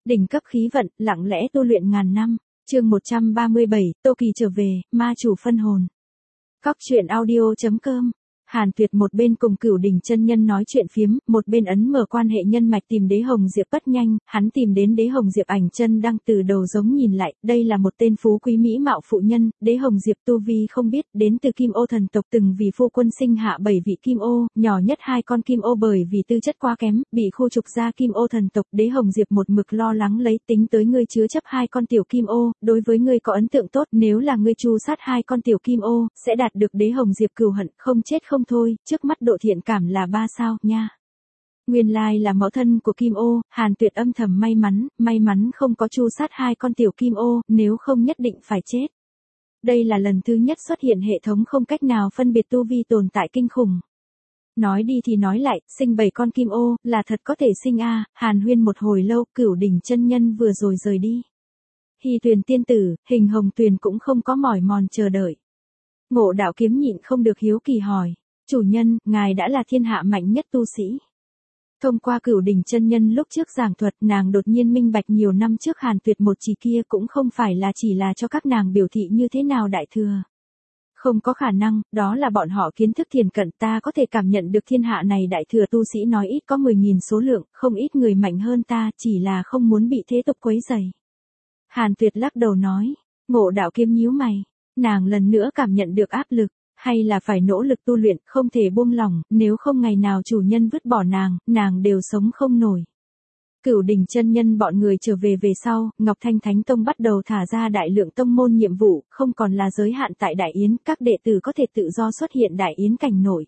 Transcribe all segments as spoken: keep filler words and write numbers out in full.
Đỉnh cấp khí vận, lặng lẽ tu luyện ngàn năm. Chương một trăm ba mươi bảy, Tô Kỳ trở về, ma chủ phân hồn. Cóc truyện audio chấm com. Hàn Tuyệt một bên cùng Cửu Đỉnh chân nhân nói chuyện phiếm, một bên ấn mở quan hệ nhân mạch tìm Đế Hồng Diệp bất nhanh, hắn tìm đến Đế Hồng Diệp ảnh chân đang từ đầu giống nhìn lại, đây là một tên phú quý mỹ mạo phụ nhân, Đế Hồng Diệp tu vi không biết, đến từ Kim Ô thần tộc từng vì phu quân sinh hạ bảy vị Kim Ô, nhỏ nhất hai con Kim Ô bởi vì tư chất quá kém, bị khu trục ra Kim Ô thần tộc, Đế Hồng Diệp một mực lo lắng lấy tính tới ngươi chứa chấp hai con tiểu Kim Ô, đối với ngươi có ấn tượng tốt, nếu là ngươi tru sát hai con tiểu Kim Ô, sẽ đạt được Đế Hồng Diệp cừu hận, không chết không thôi, trước mắt độ thiện cảm là ba sao, nha. Nguyên lai là mẫu thân của Kim Ô, Hàn Tuyệt âm thầm may mắn, may mắn không có tru sát hai con tiểu Kim Ô, nếu không nhất định phải chết. Đây là lần thứ nhất xuất hiện hệ thống không cách nào phân biệt tu vi tồn tại kinh khủng. Nói đi thì nói lại, sinh bảy con Kim Ô, là thật có thể sinh a. Hàn huyên một hồi lâu, Cửu Đỉnh chân nhân vừa rồi rời đi. Hy Tuyền tiên tử, Hình Hồng Tuyền cũng không có mỏi mòn chờ đợi. Ngộ Đạo Kiếm nhịn không được hiếu kỳ hỏi. Chủ nhân, ngài đã là thiên hạ mạnh nhất tu sĩ. Thông qua Cửu Đỉnh chân nhân lúc trước giảng thuật, nàng đột nhiên minh bạch nhiều năm trước Hàn Tuyệt một chỉ kia cũng không phải là chỉ là cho các nàng biểu thị như thế nào đại thừa. Không có khả năng, đó là bọn họ kiến thức thiền cận, ta có thể cảm nhận được thiên hạ này đại thừa tu sĩ nói ít có mười nghìn số lượng, không ít người mạnh hơn ta, chỉ là không muốn bị thế tục quấy rầy. Hàn Tuyệt lắc đầu nói, Ngộ Đạo Kiếm nhíu mày, nàng lần nữa cảm nhận được áp lực. Hay là phải nỗ lực tu luyện, không thể buông lỏng, nếu không ngày nào chủ nhân vứt bỏ nàng, nàng đều sống không nổi. Cửu Đỉnh chân nhân bọn người trở về về sau, Ngọc Thanh Thánh Tông bắt đầu thả ra đại lượng tông môn nhiệm vụ, không còn là giới hạn tại đại yến, các đệ tử có thể tự do xuất hiện đại yến cảnh nổi.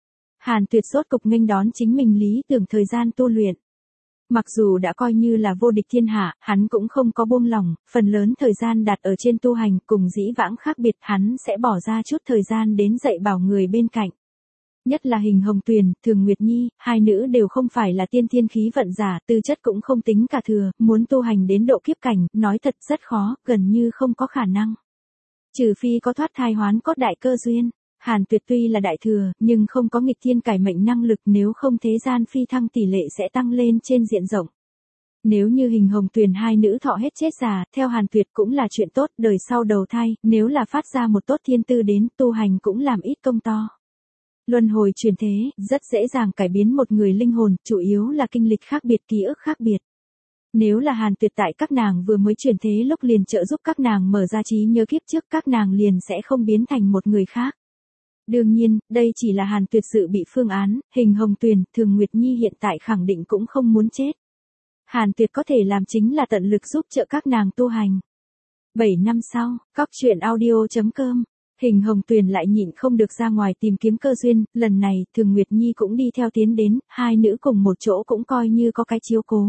Hàn Tuyệt rốt cục nghênh đón chính mình lý tưởng thời gian tu luyện. Mặc dù đã coi như là vô địch thiên hạ, hắn cũng không có buông lỏng, phần lớn thời gian đặt ở trên tu hành, cùng dĩ vãng khác biệt, hắn sẽ bỏ ra chút thời gian đến dạy bảo người bên cạnh. Nhất là Hình Hồng Tuyền, Thường Nguyệt Nhi, hai nữ đều không phải là tiên thiên khí vận giả, tư chất cũng không tính cả thừa, muốn tu hành đến độ kiếp cảnh, nói thật rất khó, gần như không có khả năng. Trừ phi có thoát thai hoán cốt đại cơ duyên. Hàn Tuyệt tuy là đại thừa, nhưng không có nghịch thiên cải mệnh năng lực, nếu không thế gian phi thăng tỷ lệ sẽ tăng lên trên diện rộng. Nếu như Hình Hồng Tuyền hai nữ thọ hết chết già, theo Hàn Tuyệt cũng là chuyện tốt, đời sau đầu thai, nếu là phát ra một tốt thiên tư đến, tu hành cũng làm ít công to. Luân hồi chuyển thế, rất dễ dàng cải biến một người linh hồn, chủ yếu là kinh lịch khác biệt, ký ức khác biệt. Nếu là Hàn Tuyệt tại các nàng vừa mới chuyển thế lúc liền trợ giúp các nàng mở ra trí nhớ kiếp trước, các nàng liền sẽ không biến thành một người khác. Đương nhiên, đây chỉ là Hàn Tuyệt dự bị phương án, Hình Hồng Tuyền, Thường Nguyệt Nhi hiện tại khẳng định cũng không muốn chết. Hàn Tuyệt có thể làm chính là tận lực giúp trợ các nàng tu hành. bảy năm sau, Cóc truyện audio chấm com, Hình Hồng Tuyền lại nhịn không được ra ngoài tìm kiếm cơ duyên, lần này, Thường Nguyệt Nhi cũng đi theo tiến đến, hai nữ cùng một chỗ cũng coi như có cái chiếu cố.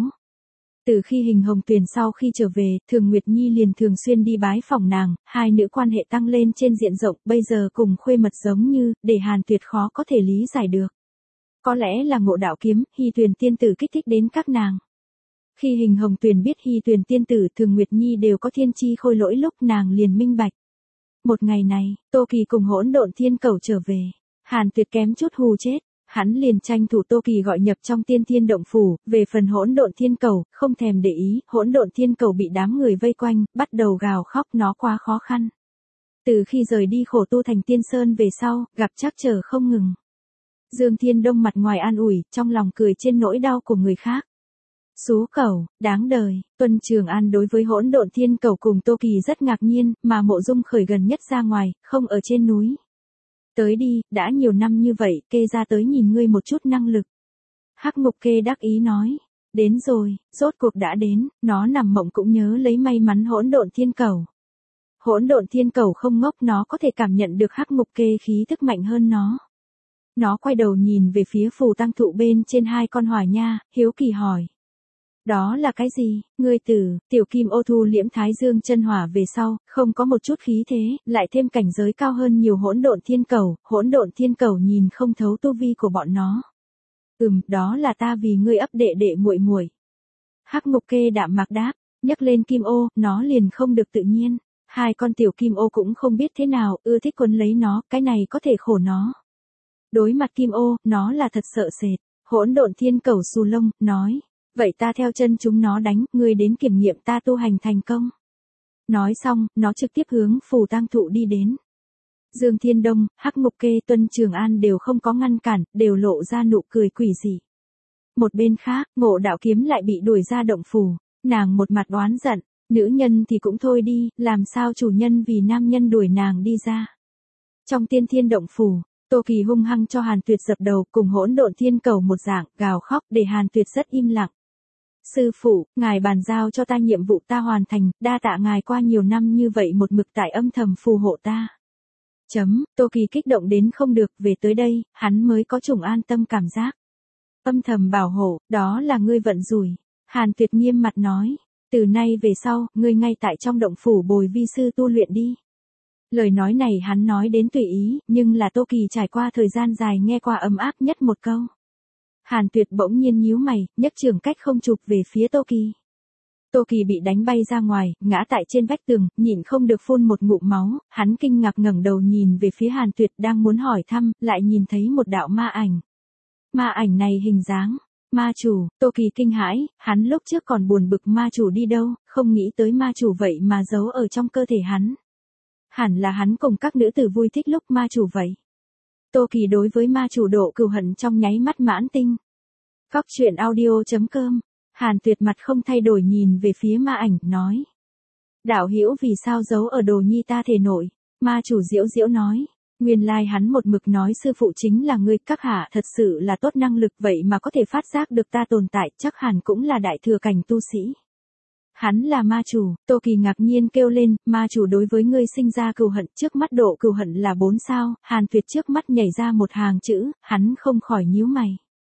Từ khi Hình Hồng Tuyền sau khi trở về, Thường Nguyệt Nhi liền thường xuyên đi bái phỏng nàng, hai nữ quan hệ tăng lên trên diện rộng, bây giờ cùng khuê mật giống như, để Hàn Tuyệt khó có thể lý giải được. Có lẽ là Ngộ Đạo Kiếm, Hy Tuyền tiên tử kích thích đến các nàng. Khi Hình Hồng Tuyền biết Hy Tuyền tiên tử, Thường Nguyệt Nhi đều có thiên chi khôi lỗi lúc nàng liền minh bạch. Một ngày này, Tô Kỳ cùng Hỗn Độn Thiên Cẩu trở về, Hàn Tuyệt kém chút hù chết. Hắn liền tranh thủ Tô Kỳ gọi nhập trong Tiên Thiên Động Phủ, về phần Hỗn Độn Thiên Cẩu, không thèm để ý, Hỗn Độn Thiên Cẩu bị đám người vây quanh, bắt đầu gào khóc, nó quá khó khăn. Từ khi rời đi khổ tu thành Tiên Sơn về sau, gặp trắc trở không ngừng. Dương Thiên Đông mặt ngoài an ủi, trong lòng cười trên nỗi đau của người khác. Xú cẩu, đáng đời. Tuân Trường An đối với Hỗn Độn Thiên Cẩu cùng Tô Kỳ rất ngạc nhiên, mà Mộ Dung Khởi gần nhất ra ngoài, không ở trên núi. Tới đi, đã nhiều năm như vậy, kê ra tới nhìn ngươi một chút năng lực. Hắc Ngục Kê đắc ý nói, đến rồi, rốt cuộc đã đến, nó nằm mộng cũng nhớ lấy may mắn Hỗn Độn Thiên Cẩu. Hỗn Độn Thiên Cẩu không ngốc, nó có thể cảm nhận được Hắc Ngục Kê khí thức mạnh hơn nó. Nó quay đầu nhìn về phía phù tăng thụ bên trên hai con hỏa nha, hiếu kỳ hỏi. Đó là cái gì, ngươi tử, tiểu Kim Ô thu liễm Thái Dương chân hỏa về sau, không có một chút khí thế, lại thêm cảnh giới cao hơn nhiều Hỗn Độn Thiên Cẩu, Hỗn Độn Thiên Cẩu nhìn không thấu tu vi của bọn nó. Ừm, đó là ta vì ngươi ấp đệ đệ muội muội. Hắc Ngục Kê đạm mạc đáp, nhắc lên Kim Ô, nó liền không được tự nhiên. Hai con tiểu Kim Ô cũng không biết thế nào, ưa thích quấn lấy nó, cái này có thể khổ nó. Đối mặt Kim Ô, nó là thật sợ sệt. Hỗn Độn Thiên Cẩu xù lông, nói. Vậy ta theo chân chúng nó đánh, ngươi đến kiểm nghiệm ta tu hành thành công. Nói xong, nó trực tiếp hướng phù tang thụ đi đến. Dương Thiên Đông, Hắc Ngục Kê, Tuân Trường An đều không có ngăn cản, đều lộ ra nụ cười quỷ dị. Một bên khác, Ngộ Đạo Kiếm lại bị đuổi ra động phủ, nàng một mặt oán giận, nữ nhân thì cũng thôi đi, làm sao chủ nhân vì nam nhân đuổi nàng đi ra. Trong Tiên Thiên động phủ, Tô Kỳ hung hăng cho Hàn Tuyệt dập đầu, cùng Hỗn Độn Thiên Cầu một dạng, gào khóc để Hàn Tuyệt rất im lặng. Sư phụ, ngài bàn giao cho ta nhiệm vụ ta hoàn thành, đa tạ ngài qua nhiều năm như vậy một mực tại âm thầm phù hộ ta. Chấm, Tô Kỳ kích động đến không được, về tới đây, hắn mới có chủng an tâm cảm giác. Âm thầm bảo hộ, đó là ngươi vận rủi. Hàn Tuyệt nghiêm mặt nói, từ nay về sau, ngươi ngay tại trong động phủ bồi vi sư tu luyện đi. Lời nói này hắn nói đến tùy ý, nhưng là Tô Kỳ trải qua thời gian dài nghe qua ấm áp nhất một câu. Hàn Tuyệt bỗng nhiên nhíu mày, nhấc trường cách không chụp về phía Tô Kỳ. Tô Kỳ bị đánh bay ra ngoài, ngã tại trên vách tường, nhịn không được phun một ngụm máu, hắn kinh ngạc ngẩng đầu nhìn về phía Hàn Tuyệt đang muốn hỏi thăm, lại nhìn thấy một đạo ma ảnh. Ma ảnh này hình dáng, ma chủ, Tô Kỳ kinh hãi, hắn lúc trước còn buồn bực ma chủ đi đâu, không nghĩ tới ma chủ vậy mà giấu ở trong cơ thể hắn. Hẳn là hắn cùng các nữ tử vui thích lúc ma chủ vậy. Tô Kỳ đối với ma chủ độ cừu hận trong nháy mắt mãn tinh. Cóc truyện audio chấm com. Hàn Tuyệt mặt không thay đổi nhìn về phía ma ảnh, nói. Đạo hữu vì sao giấu ở đồ nhi ta thể nội? Ma chủ diễu diễu nói. Nguyên lai hắn một mực nói sư phụ chính là ngươi, các hạ thật sự là tốt năng lực vậy mà có thể phát giác được ta tồn tại, chắc hẳn cũng là đại thừa cảnh tu sĩ. Hắn là ma chủ, Tô Kỳ ngạc nhiên kêu lên, ma chủ đối với ngươi sinh ra cừu hận, trước mắt độ cừu hận là bốn sao, Hàn Tuyệt trước mắt nhảy ra một hàng chữ, hắn không khỏi nhíu mày.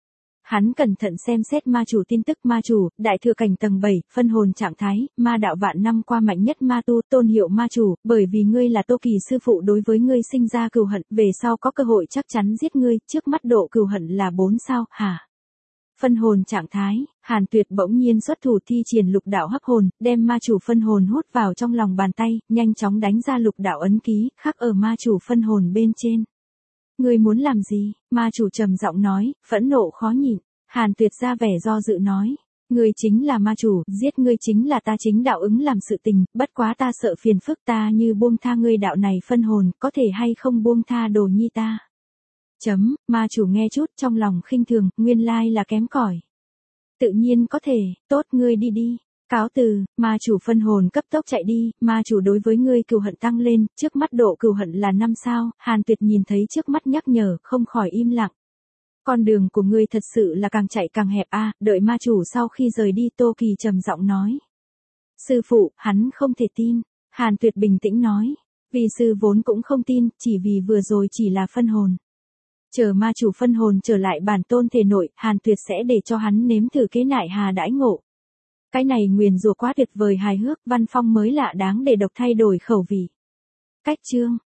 Hắn cẩn thận xem xét ma chủ tin tức, ma chủ, đại thừa cảnh tầng bảy, phân hồn trạng thái, ma đạo vạn năm qua mạnh nhất ma tu, tôn hiệu ma chủ, bởi vì ngươi là Tô Kỳ sư phụ đối với ngươi sinh ra cừu hận, về sau có cơ hội chắc chắn giết ngươi, trước mắt độ cừu hận là bốn sao, hả? Phân hồn trạng thái, Hàn Tuyệt bỗng nhiên xuất thủ thi triển lục đạo hấp hồn, đem ma chủ phân hồn hút vào trong lòng bàn tay, nhanh chóng đánh ra lục đạo ấn ký, khắc ở ma chủ phân hồn bên trên. Ngươi muốn làm gì? Ma chủ trầm giọng nói, phẫn nộ khó nhịn. Hàn Tuyệt ra vẻ do dự nói, ngươi chính là ma chủ, giết ngươi chính là ta chính đạo ứng làm sự tình, bất quá ta sợ phiền phức, ta như buông tha ngươi đạo này phân hồn, có thể hay không buông tha đồ nhi ta. Chấm, ma chủ nghe chút trong lòng khinh thường, nguyên lai là kém cỏi. Tự nhiên có thể, tốt ngươi đi đi. Cáo từ, ma chủ phân hồn cấp tốc chạy đi, ma chủ đối với ngươi cừu hận tăng lên, trước mắt độ cừu hận là năm sao, Hàn Tuyệt nhìn thấy trước mắt nhắc nhở, không khỏi im lặng. Con đường của ngươi thật sự là càng chạy càng hẹp a, à, đợi ma chủ sau khi rời đi Tô Kỳ trầm giọng nói. Sư phụ, hắn không thể tin, Hàn Tuyệt bình tĩnh nói, vì sư vốn cũng không tin, chỉ vì vừa rồi chỉ là phân hồn. Chờ ma chủ phân hồn trở lại bản tôn thể nội, Hàn Tuyệt sẽ để cho hắn nếm thử kế nại hà đãi ngộ. Cái này nguyền rủa quá tuyệt vời hài hước, văn phong mới lạ đáng để độc thay đổi khẩu vị. Cách chương